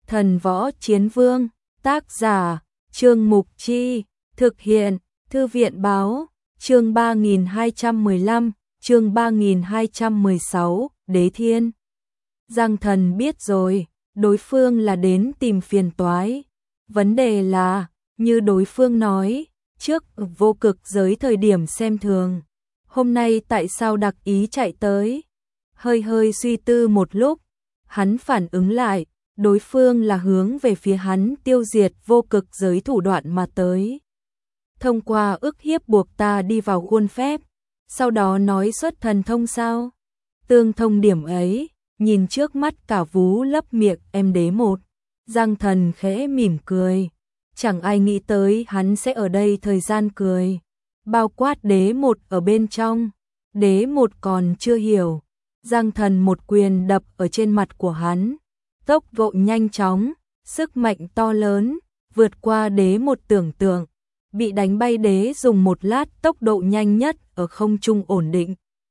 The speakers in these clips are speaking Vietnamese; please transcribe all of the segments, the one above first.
Thần Võ Chiến Vương, tác giả, Trương Mục Chi, thực hiện, Thư viện Báo, chương 3215, chương 3216, Đế Thiên. Giang Thần biết rồi, đối phương là đến tìm phiền toái. Vấn đề là, như đối phương nói, trước vô cực giới thời điểm xem thường, hôm nay tại sao đặc ý chạy tới? Hơi suy tư một lúc, hắn phản ứng lại, đối phương là hướng về phía hắn tiêu diệt vô cực giới thủ đoạn mà tới. Thông qua ức hiếp buộc ta đi vào khuôn phép, sau đó nói xuất thần thông sao? Tương thông điểm ấy, nhìn trước mắt cả vú lấp miệng em đế một. Giang Thần khẽ mỉm cười, chẳng ai nghĩ tới hắn sẽ ở đây thời gian cười. Bao quát đế một ở bên trong, đế một còn chưa hiểu. Giang Thần một quyền đập ở trên mặt của hắn, tốc độ nhanh chóng, sức mạnh to lớn, vượt qua đế một tưởng tượng. Bị đánh bay đế dùng một lát tốc độ nhanh nhất ở không trung ổn định.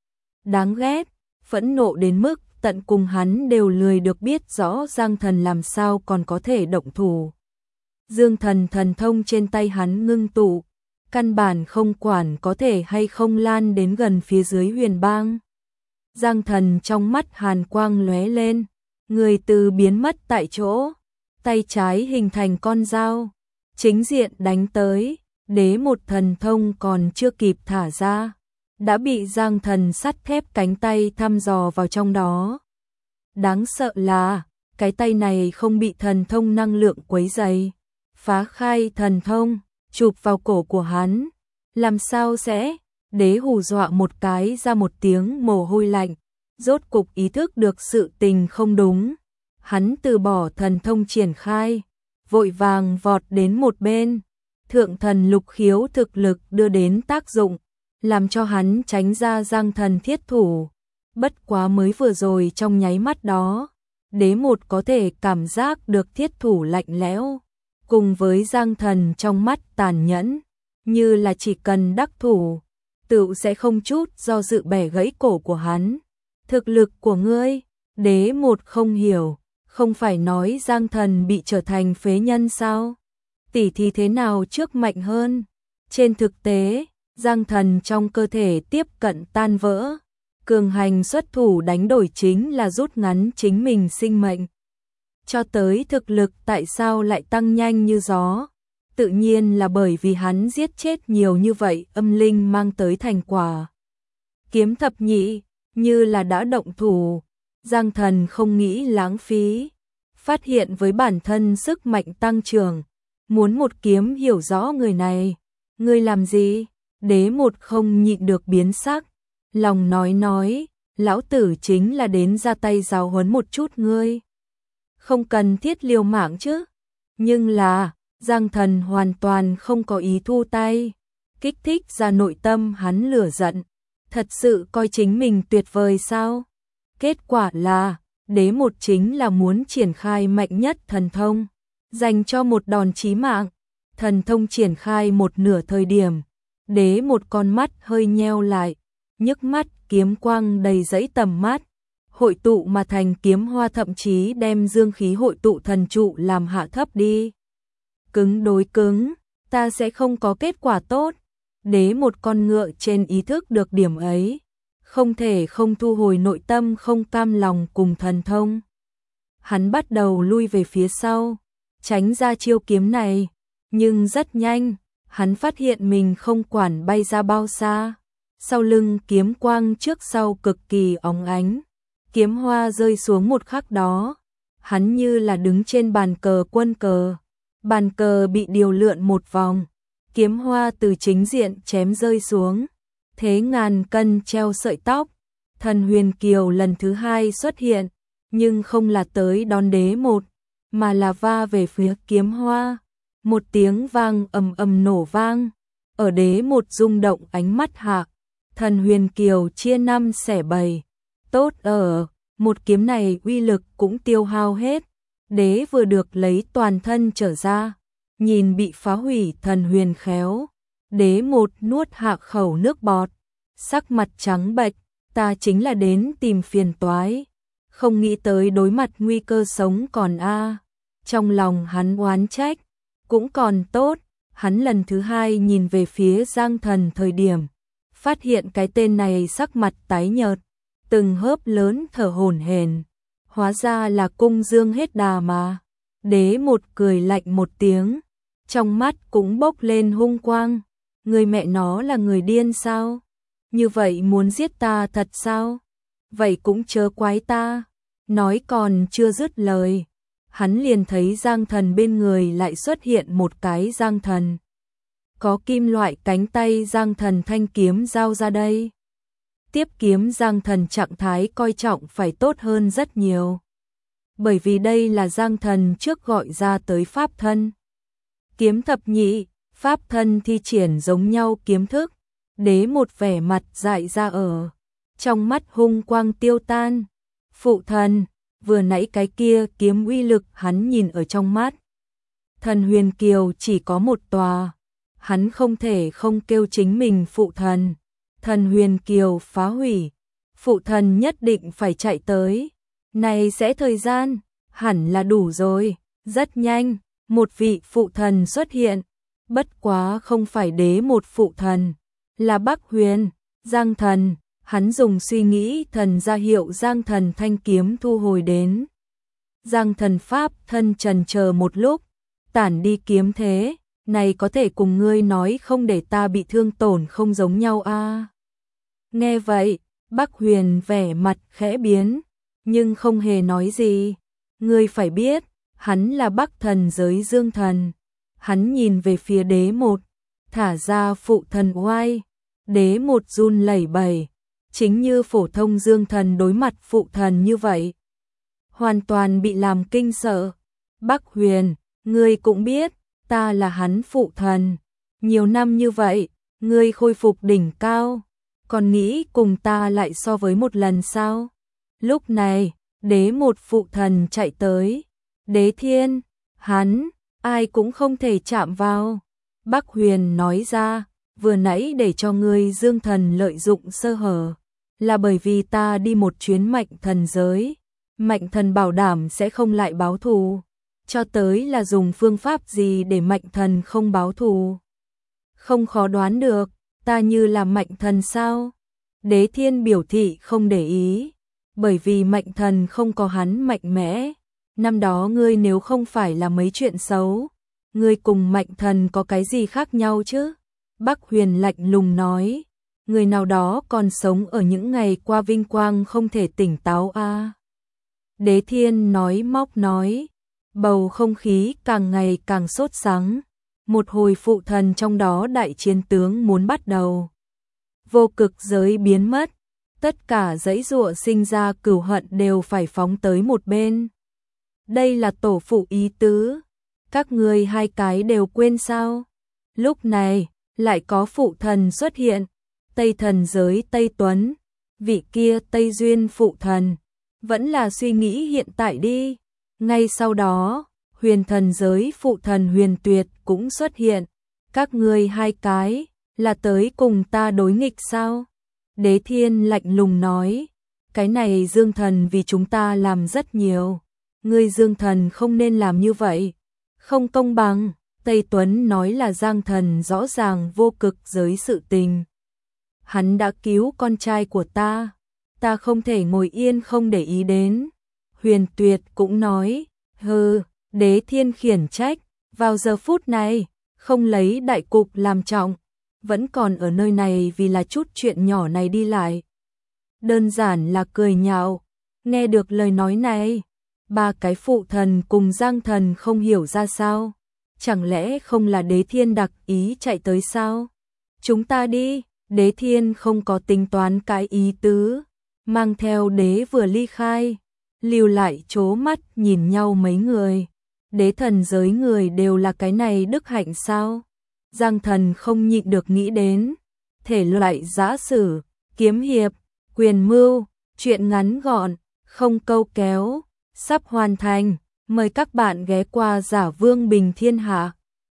Đáng ghét, phẫn nộ đến mức tận cùng hắn đều lười được biết rõ Giang Thần làm sao còn có thể động thủ. Dương Thần thần thông trên tay hắn ngưng tụ, căn bản không quản có thể hay không lan đến gần phía dưới huyền bang. Giang Thần trong mắt hàn quang lóe lên, người từ biến mất tại chỗ, tay trái hình thành con dao, chính diện đánh tới, đế một thần thông còn chưa kịp thả ra, đã bị Giang Thần sắt thép cánh tay thăm dò vào trong đó. Đáng sợ là, cái tay này không bị thần thông năng lượng quấy rầy, phá khai thần thông, chụp vào cổ của hắn. Làm sao sẽ? Đế hù dọa một cái ra một tiếng mồ hôi lạnh, rốt cục ý thức được sự tình không đúng. Hắn từ bỏ thần thông triển khai, vội vàng vọt đến một bên. Thượng thần lục khiếu thực lực đưa đến tác dụng, làm cho hắn tránh ra Giang Thần thiết thủ. Bất quá mới vừa rồi trong nháy mắt đó, đế một có thể cảm giác được thiết thủ lạnh lẽo, cùng với Giang Thần trong mắt tàn nhẫn, như là chỉ cần đắc thủ, tự sẽ không chút do dự bẻ gãy cổ của hắn. Thực lực của ngươi, đế một không hiểu, không phải nói Giang Thần bị trở thành phế nhân sao? Tỷ thì thế nào trước mạnh hơn? Trên thực tế, Giang Thần trong cơ thể tiếp cận tan vỡ, cường hành xuất thủ đánh đổi chính là rút ngắn chính mình sinh mệnh. Cho tới thực lực tại sao lại tăng nhanh như gió? Tự nhiên là bởi vì hắn giết chết nhiều như vậy âm linh mang tới thành quả. Kiếm thập nhị, như là đã động thủ, Giang Thần không nghĩ lãng phí. Phát hiện với bản thân sức mạnh tăng trưởng, muốn một kiếm hiểu rõ người này. Ngươi làm gì? Đế một không nhịn được biến sắc, lòng nói, lão tử chính là đến ra tay giáo huấn một chút ngươi. Không cần thiết liều mạng chứ. Nhưng là, Giang Thần hoàn toàn không có ý thu tay, kích thích ra nội tâm hắn lửa giận. Thật sự coi chính mình tuyệt vời sao? Kết quả là, đế một chính là muốn triển khai mạnh nhất thần thông, dành cho một đòn chí mạng. Thần thông triển khai một nửa thời điểm, đế một con mắt hơi nheo lại, nhức mắt kiếm quang đầy dẫy tầm mắt, hội tụ mà thành kiếm hoa, thậm chí đem dương khí hội tụ thần trụ làm hạ thấp đi. Cứng đối cứng, ta sẽ không có kết quả tốt. Đế một con ngựa trên ý thức được điểm ấy, không thể không thu hồi nội tâm không cam lòng cùng thần thông. Hắn bắt đầu lui về phía sau, tránh ra chiêu kiếm này, nhưng rất nhanh, hắn phát hiện mình không quản bay ra bao xa. Sau lưng kiếm quang trước sau cực kỳ óng ánh, kiếm hoa rơi xuống một khắc đó, hắn như là đứng trên bàn cờ quân cờ. Bàn cờ bị điều lượn một vòng, kiếm hoa từ chính diện chém rơi xuống, thế ngàn cân treo sợi tóc. Thần Huyền Kiều lần thứ hai xuất hiện, nhưng không là tới đón đế một, mà là va về phía kiếm hoa. Một tiếng vang ầm ầm nổ vang, ở đế một rung động ánh mắt hạ, Thần Huyền Kiều chia năm xẻ bảy. Tốt ở, một kiếm này uy lực cũng tiêu hao hết. Đế vừa được lấy toàn thân trở ra, nhìn bị phá hủy Thần Huyền khéo, đế một nuốt hạ khẩu nước bọt, sắc mặt trắng bệch. Ta chính là đến tìm phiền toái, không nghĩ tới đối mặt nguy cơ sống còn a. Trong lòng hắn oán trách, cũng còn tốt, hắn lần thứ hai nhìn về phía Giang Thần thời điểm, phát hiện cái tên này sắc mặt tái nhợt, từng hớp lớn thở hổn hển, hóa ra là Cung Dương hết đà mà. Đế một cười lạnh một tiếng, trong mắt cũng bốc lên hung quang, người mẹ nó là người điên sao? Như vậy muốn giết ta thật sao? Vậy cũng chớ quái ta. Nói còn chưa dứt lời, hắn liền thấy Giang Thần bên người lại xuất hiện một cái Giang Thần. Có kim loại cánh tay Giang Thần thanh kiếm giao ra đây. Tiếp kiếm Giang Thần trạng thái coi trọng phải tốt hơn rất nhiều. Bởi vì đây là Giang Thần trước gọi ra tới pháp thân. Kiếm thập nhị, pháp thân thi triển giống nhau kiếm thức. Đế một vẻ mặt dại ra ở. Trong mắt hung quang tiêu tan. Phụ thần, vừa nãy cái kia kiếm uy lực hắn nhìn ở trong mắt. Thần Huyền Kiều chỉ có một tòa. Hắn không thể không kêu chính mình phụ thần. Thần Huyền Kiều phá hủy. Phụ thần nhất định phải chạy tới. Này sẽ thời gian, hẳn là đủ rồi. Rất nhanh, một vị phụ thần xuất hiện. Bất quá không phải đế một phụ thần, là Bắc Huyền, Giang Thần. Hắn dùng suy nghĩ thần ra hiệu Giang Thần thanh kiếm thu hồi đến. Giang Thần pháp thân trần chờ một lúc, tản đi kiếm thế, này có thể cùng ngươi nói không để ta bị thương tổn không giống nhau a. Nghe vậy, Bắc Huyền vẻ mặt khẽ biến, nhưng không hề nói gì. Ngươi phải biết, hắn là Bắc thần giới Dương Thần. Hắn nhìn về phía đế một, thả ra phụ thần oai. Đế một run lẩy bẩy, chính như phổ thông Dương Thần đối mặt phụ thần như vậy. Hoàn toàn bị làm kinh sợ. Bắc Huyền, ngươi cũng biết, ta là hắn phụ thần. Nhiều năm như vậy, ngươi khôi phục đỉnh cao, còn nghĩ cùng ta lại so với một lần sao? Lúc này, đế một phụ thần chạy tới. Đế Thiên, hắn, ai cũng không thể chạm vào. Bắc Huyền nói ra, vừa nãy để cho ngươi Dương Thần lợi dụng sơ hở, là bởi vì ta đi một chuyến Mạnh Thần giới. Mạnh Thần bảo đảm sẽ không lại báo thù. Cho tới là dùng phương pháp gì để Mạnh Thần không báo thù? Không khó đoán được, ta như là Mạnh Thần sao? Đế Thiên biểu thị không để ý, bởi vì Mạnh Thần không có hắn mạnh mẽ. Năm đó ngươi nếu không phải là mấy chuyện xấu, ngươi cùng Mạnh Thần có cái gì khác nhau chứ? Bắc Huyền lạnh lùng nói, người nào đó còn sống ở những ngày qua vinh quang không thể tỉnh táo a. Đế Thiên nói móc nói, bầu không khí càng ngày càng sốt sắng. Một hồi phụ thần trong đó đại chiến tướng muốn bắt đầu. Vô cực giới biến mất, tất cả dãy dụa sinh ra cừu hận đều phải phóng tới một bên. Đây là tổ phụ ý tứ, các ngươi hai cái đều quên sao? Lúc này, lại có phụ thần xuất hiện, Tây thần giới Tây Tuấn, vị kia Tây Duyên phụ thần, vẫn là suy nghĩ hiện tại đi. Ngay sau đó, Huyền thần giới phụ thần Huyền Tuyệt cũng xuất hiện. Các ngươi hai cái, là tới cùng ta đối nghịch sao? Đế Thiên lạnh lùng nói, cái này Dương Thần vì chúng ta làm rất nhiều. Ngươi Dương Thần không nên làm như vậy. Không công bằng. Tây Tuấn nói là Giang Thần rõ ràng vô cực giới sự tình. Hắn đã cứu con trai của ta. Ta không thể ngồi yên không để ý đến. Huyền Tuyệt cũng nói, hừ, Đế Thiên khiển trách, vào giờ phút này, không lấy đại cục làm trọng, vẫn còn ở nơi này vì là chút chuyện nhỏ này đi lại. Đơn giản là cười nhạo. Nghe được lời nói này, ba cái phụ thần cùng Giang Thần không hiểu ra sao. Chẳng lẽ không là Đế Thiên đặc ý chạy tới sao? Chúng ta đi. Đế Thiên không có tính toán cái ý tứ, mang theo đế vừa ly khai, lưu lại chố mắt nhìn nhau mấy người. Đế thần giới người đều là cái này đức hạnh sao? Giang Thần không nhịn được nghĩ đến. Thể loại giã sử, kiếm hiệp, quyền mưu, chuyện ngắn gọn, không câu kéo, sắp hoàn thành. Mời các bạn ghé qua Giả Vương Bình Thiên Hạ.